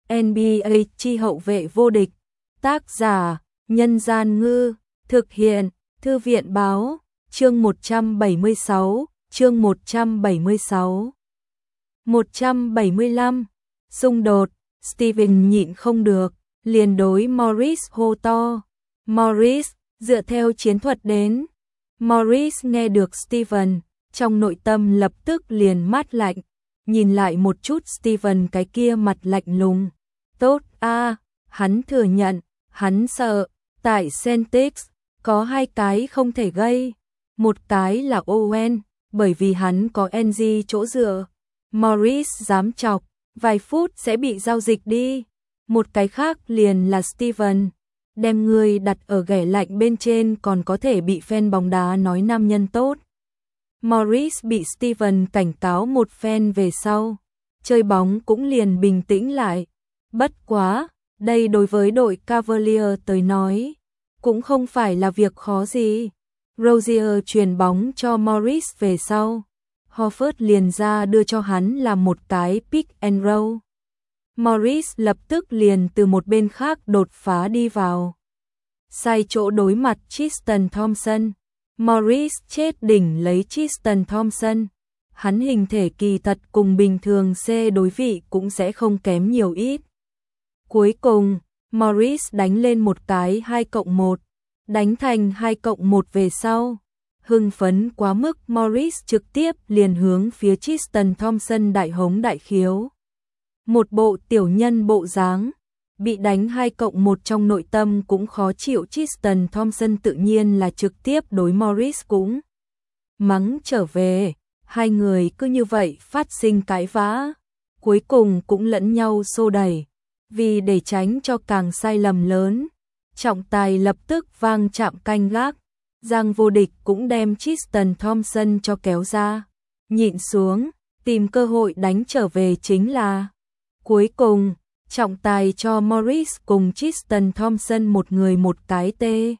NBA chi hậu vệ vô địch. Tác giả: Nhân Gian Ngư. Thực hiện: Thư viện Báo. Chương 176. Chương 176. 175. Xung đột. Steven nhịn không được, liền đối Morris hô to. Morris, dựa theo chiến thuật đến. Morris nghe được Steven, trong nội tâm lập tức liền mát lạnh, nhìn lại một chút Steven cái kia mặt lạnh lùng. Tốt a, hắn thừa nhận, hắn sợ, tại Celtics có hai cái không thể gây, một cái là Owen, bởi vì hắn có NG chỗ dựa. Morris dám chọc, vài phút sẽ bị giao dịch đi. Một cái khác liền là Steven, đem người đặt ở ghẻ lạnh bên trên còn có thể bị fan bóng đá nói nam nhân tốt. Morris bị Steven cảnh cáo một phen về sau, chơi bóng cũng liền bình tĩnh lại. Bất quá, đây đối với đội Cavaliers tới nói, cũng không phải là việc khó gì. Rozier truyền bóng cho Morris về sau, Horford liền ra đưa cho hắn làm một cái pick and roll. Morris lập tức liền từ một bên khác đột phá đi vào. Sai chỗ đối mặt Tristan Thompson. Morris chết đỉnh lấy Tristan Thompson. Hắn hình thể kỳ thật cùng bình thường C đối vị cũng sẽ không kém nhiều ít. Cuối cùng, Morris đánh lên một cái 2+1, đánh thành 2+1 về sau. Hưng phấn quá mức, Morris trực tiếp liền hướng phía Tristan Thompson đại hống đại khiếu. Một bộ tiểu nhân bộ dáng, bị đánh 2+1 trong nội tâm cũng khó chịu. Tristan Thompson tự nhiên là trực tiếp đối Morris cũng mắng trở về. Hai người cứ như vậy phát sinh cãi vã, cuối cùng cũng lẫn nhau xô đẩy. Vì để tránh cho càng sai lầm lớn, trọng tài lập tức vang chạm canh gác. Giang Vô Địch cũng đem Tristan Thompson cho kéo ra, nhịn xuống, tìm cơ hội đánh trở về chính là. Cuối cùng, trọng tài cho Morris cùng Tristan Thompson một người một cái tê.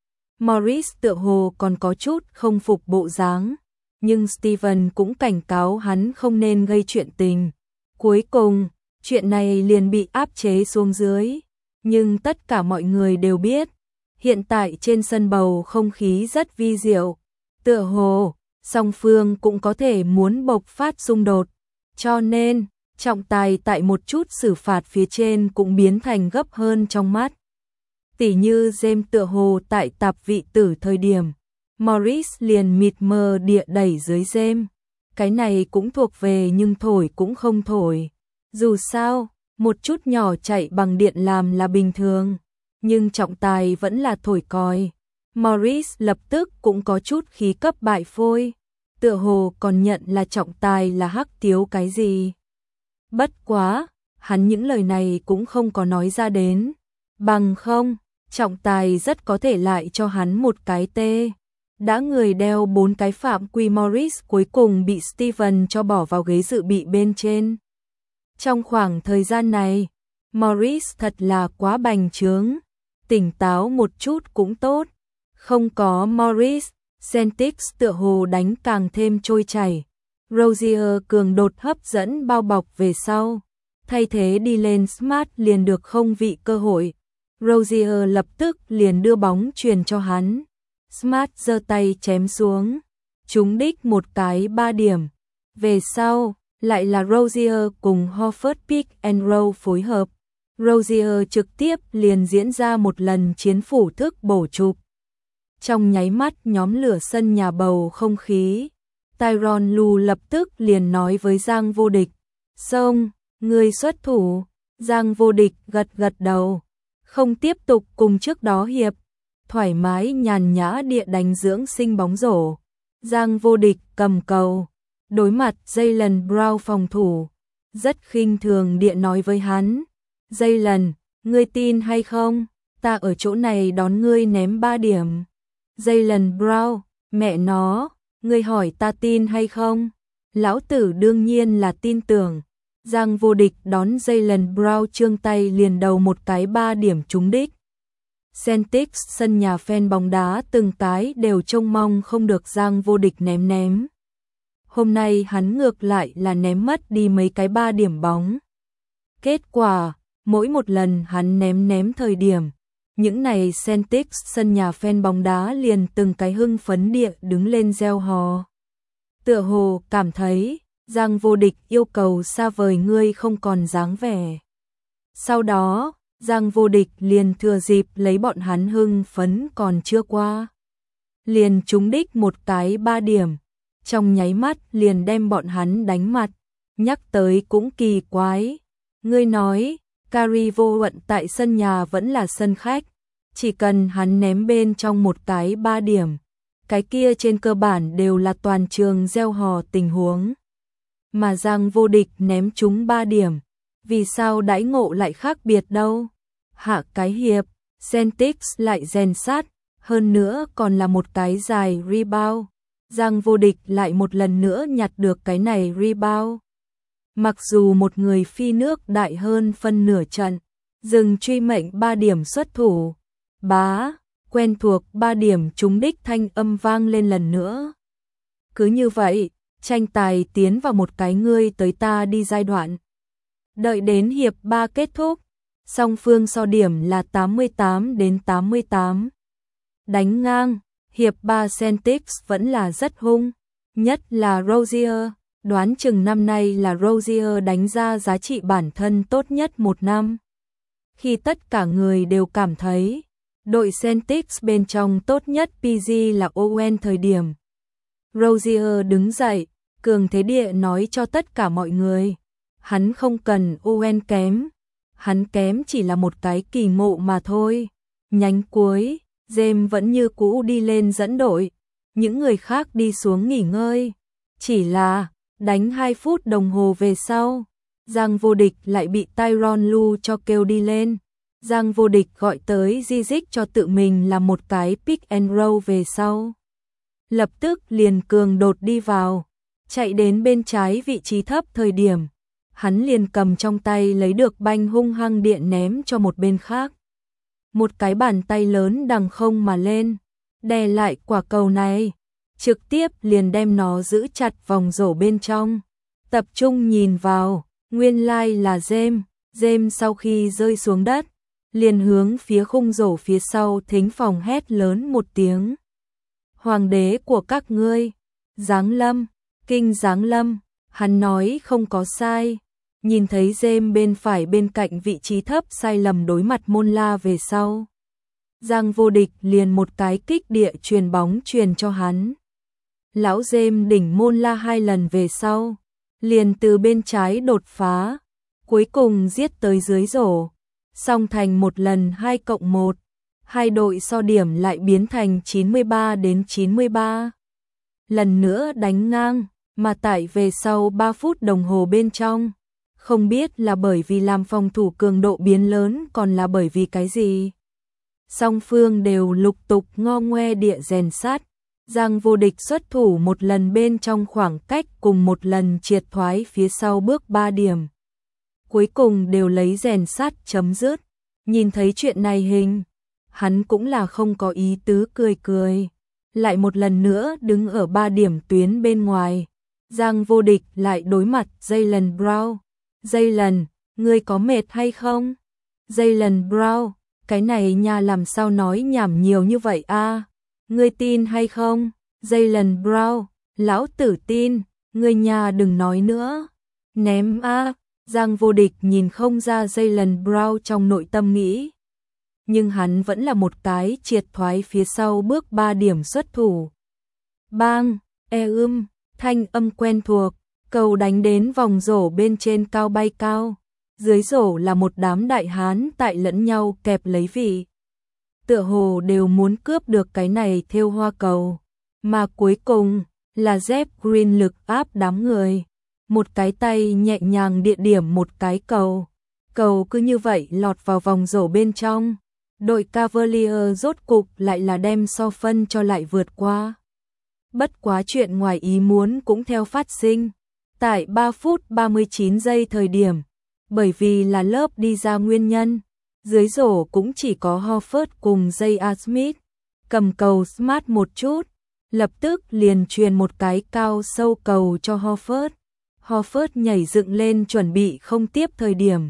Morris tựa hồ còn có chút không phục bộ dáng, nhưng Steven cũng cảnh cáo hắn không nên gây chuyện tình. Cuối cùng, chuyện này liền bị áp chế xuống dưới, nhưng tất cả mọi người đều biết, hiện tại trên sân bầu không khí rất vi diệu, tựa hồ song phương cũng có thể muốn bộc phát xung đột, cho nên trọng tài tại một chút xử phạt phía trên cũng biến thành gấp hơn trong mắt. Tỉ như James tựa hồ tại tạp vị tử thời điểm, Morris liền mịt mờ địa đẩy dưới James. Cái này cũng thuộc về nhưng thổi cũng không thổi. Dù sao, một chút nhỏ chạy bằng điện làm là bình thường, nhưng trọng tài vẫn là thổi còi. Morris lập tức cũng có chút khí cấp bại phôi, tựa hồ còn nhận là trọng tài là hắc tiếu cái gì. Bất quá, hắn những lời này cũng không có nói ra đến, bằng không, trọng tài rất có thể lại cho hắn một cái tê. Đã người đeo 4 cái phạm quy, Morris cuối cùng bị Steven cho bỏ vào ghế dự bị bên trên. Trong khoảng thời gian này, Morris thật là quá bành trướng, tỉnh táo một chút cũng tốt. Không có Morris, Celtics tựa hồ đánh càng thêm trôi chảy. Rozier cường đột hấp dẫn bao bọc về sau, thay thế đi lên Smart liền được không vị cơ hội. Rozier lập tức liền đưa bóng truyền cho hắn. Smart giơ tay chém xuống, trúng đích một cái 3 điểm. Về sau, lại là Rozier cùng Horford pick and roll phối hợp. Rozier trực tiếp liền diễn ra một lần chiến phủ thức bổ chụp. Trong nháy mắt nhóm lửa sân nhà bầu không khí. Tyronn Lue lập tức liền nói với Giang Vô Địch, "Xông, người xuất thủ." Giang Vô Địch gật gật đầu, không tiếp tục cùng trước đó hiệp, thoải mái nhàn nhã địa đánh dưỡng sinh bóng rổ. Giang Vô Địch cầm cầu, đối mặt Jaylen Brown phòng thủ, rất khinh thường địa nói với hắn, "Jaylen, ngươi tin hay không, ta ở chỗ này đón ngươi ném 3 điểm." Jaylen Brown, mẹ nó, ngươi hỏi ta tin hay không? Lão tử đương nhiên là tin tưởng. Giang Vô Địch đón Jaylen Brown trương tay liền đầu một cái 3 điểm trúng đích. Celtics sân nhà fan bóng đá từng cái đều trông mong không được Giang Vô Địch ném. Hôm nay hắn ngược lại là ném mất đi mấy cái 3 điểm bóng. Kết quả, Mỗi một lần hắn ném thời điểm, những này Celtics sân nhà fan bóng đá liền từng cái hưng phấn địa đứng lên reo hò. Tựa hồ cảm thấy, Giang Vô Địch yêu cầu xa vời ngươi không còn dáng vẻ. Sau đó, Giang Vô Địch liền thừa dịp lấy bọn hắn hưng phấn còn chưa qua. Liền trúng đích một cái 3 điểm, trong nháy mắt liền đem bọn hắn đánh mặt. Nhắc tới cũng kỳ quái. Ngươi nói, Curry vô luận tại sân nhà vẫn là sân khách. Chỉ cần hắn ném bên trong một cái 3 điểm, cái kia trên cơ bản đều là toàn trường reo hò tình huống. Mà Giang Vô Địch ném trúng 3 điểm, vì sao đãi ngộ lại khác biệt đâu? Hạ cái hiệp, Celtics lại rèn sát, hơn nữa còn là một cái dài rebound. Giang Vô Địch lại một lần nữa nhặt được cái này rebound. Mặc dù một người phi nước đại hơn phân nửa trận, dừng truy mệnh 3 điểm xuất thủ. Bá, quen thuộc 3 điểm trúng đích thanh âm vang lên lần nữa. Cứ như vậy, tranh tài tiến vào một cái ngươi tới ta đi giai đoạn. Đợi đến hiệp 3 kết thúc, song phương so điểm là 88-88. Đánh ngang, hiệp 3 Celtics vẫn là rất hung, nhất là Rozier, đoán chừng năm nay là Rozier đánh ra giá trị bản thân tốt nhất một năm. Khi tất cả người đều cảm thấy đội Celtics bên trong tốt nhất PG là Owen thời điểm, Rozier đứng dậy, cường thế địa nói cho tất cả mọi người, hắn không cần Owen kém, hắn kém chỉ là một cái kỳ ngộ mà thôi. Nhánh cuối, James vẫn như cũ đi lên dẫn đội, những người khác đi xuống nghỉ ngơi. Chỉ là, đánh 2 phút đồng hồ về sau, Giang Vô Địch lại bị Tyronn Lue cho kêu đi lên. Giang Vô Địch gọi tới Zizic cho tự mình làm một cái pick and roll về sau. Lập tức liền cường đột đi vào, chạy đến bên trái vị trí thấp thời điểm. Hắn liền cầm trong tay lấy được banh hung hăng điện ném cho một bên khác. Một cái bàn tay lớn đằng không mà lên, đè lại quả cầu này, trực tiếp liền đem nó giữ chặt vòng rổ bên trong. Tập trung nhìn vào, nguyên lai là James. James sau khi rơi xuống đất, liền hướng phía khung rổ phía sau thính phòng hét lớn một tiếng. Hoàng đế của các ngươi, giáng lâm, kinh giáng lâm, hắn nói không có sai. Nhìn thấy James bên phải bên cạnh vị trí thấp sai lầm đối mặt môn la về sau. Giang Vô Địch liền một cái kích địa truyền bóng truyền cho hắn. Lão James đỉnh môn la 2 lần về sau, liền từ bên trái đột phá, cuối cùng giết tới dưới rổ, song thành 1 lần 2+1, hai đội so điểm lại biến thành 93-93. Lần nữa đánh ngang, mà tại về sau 3 phút đồng hồ bên trong, không biết là bởi vì làm phòng thủ cường độ biến lớn còn là bởi vì cái gì. Song phương đều lục tục ngo ngoe địa rèn sát, Giang Vô Địch xuất thủ một lần bên trong khoảng cách cùng một lần triệt thoái phía sau bước 3 điểm. Cuối cùng đều lấy rèn sát chấm dứt. Nhìn thấy chuyện này hình, hắn cũng là không có ý tứ cười cười. Lại một lần nữa đứng ở 3 điểm tuyến bên ngoài. Giang Vô Địch lại đối mặt Jaylen Brown. Jaylen, ngươi có mệt hay không? Jaylen Brown, cái này nhà làm sao nói nhảm nhiều như vậy a? Ngươi tin hay không? Jaylen Brown, lão tử tin, ngươi nhà đừng nói nữa. Ném a. Giang Vô Địch nhìn không ra Jaylen Brown trong nội tâm nghĩ. Nhưng hắn vẫn là một cái triệt thoái phía sau bước 3 điểm xuất thủ. Bang, thanh âm quen thuộc, cầu đánh đến vòng rổ bên trên cao bay cao. Dưới rổ là một đám đại hán tại lẫn nhau kẹp lấy vị. Tựa hồ đều muốn cướp được cái này thêu hoa cầu. Mà cuối cùng là Jeff Green lực áp đám người. Một cái tay nhẹ nhàng địa điểm một cái cầu. Cầu cứ như vậy lọt vào vòng rổ bên trong. Đội Cavalier rốt cục lại là đem so phân cho lại vượt qua. Bất quá chuyện ngoài ý muốn cũng theo phát sinh. Tại 3 phút 39 giây thời điểm, bởi vì là lớp đi ra nguyên nhân, dưới rổ cũng chỉ có Horford cùng J.R. Smith. Cầm cầu smart một chút, lập tức liền truyền một cái cao sâu cầu cho Horford. Horford nhảy dựng lên chuẩn bị không tiếp thời điểm.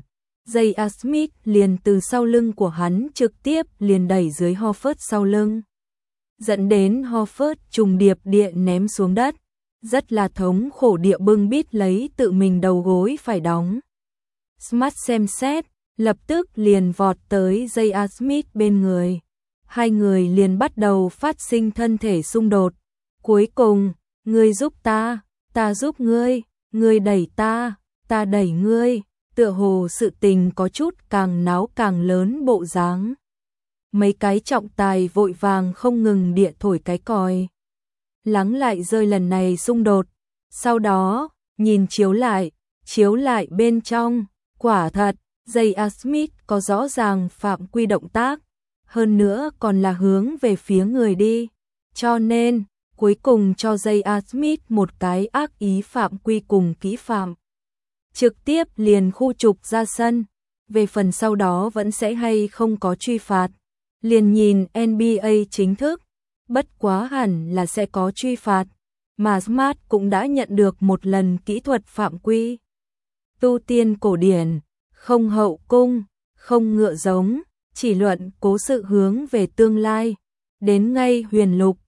J.R. Smith liền từ sau lưng của hắn trực tiếp liền đẩy dưới Horford sau lưng, dẫn đến Horford trùng điệp địa ném xuống đất, rất là thống khổ địa bưng bít lấy tự mình đầu gối phải đóng. Smart xem xét, lập tức liền vọt tới J.R. Smith bên người. Hai người liền bắt đầu phát sinh thân thể xung đột. Cuối cùng, ngươi giúp ta giúp ngươi đẩy ta đẩy ngươi, tựa hồ sự tình có chút càng náo càng lớn bộ dáng. Mấy cái trọng tài vội vàng không ngừng địa thổi cái còi. Lắng lại rơi lần này xung đột. Sau đó, nhìn chiếu lại bên trong, quả thật, J.R. Smith có rõ ràng phạm quy động tác, hơn nữa còn là hướng về phía người đi. Cho nên, cuối cùng cho J.R. Smith một cái ác ý phạm quy cùng kỹ phạm. Trực tiếp liền khu trục ra sân. Về phần sau đó vẫn sẽ hay không có truy phạt. Liền nhìn NBA chính thức. Bất quá hẳn là sẽ có truy phạt. Mà Smart cũng đã nhận được một lần kỹ thuật phạm quy. Tu tiên cổ điển, không hậu cung, không ngựa giống, chỉ luận cố sự hướng về tương lai. Đến ngay huyền lục,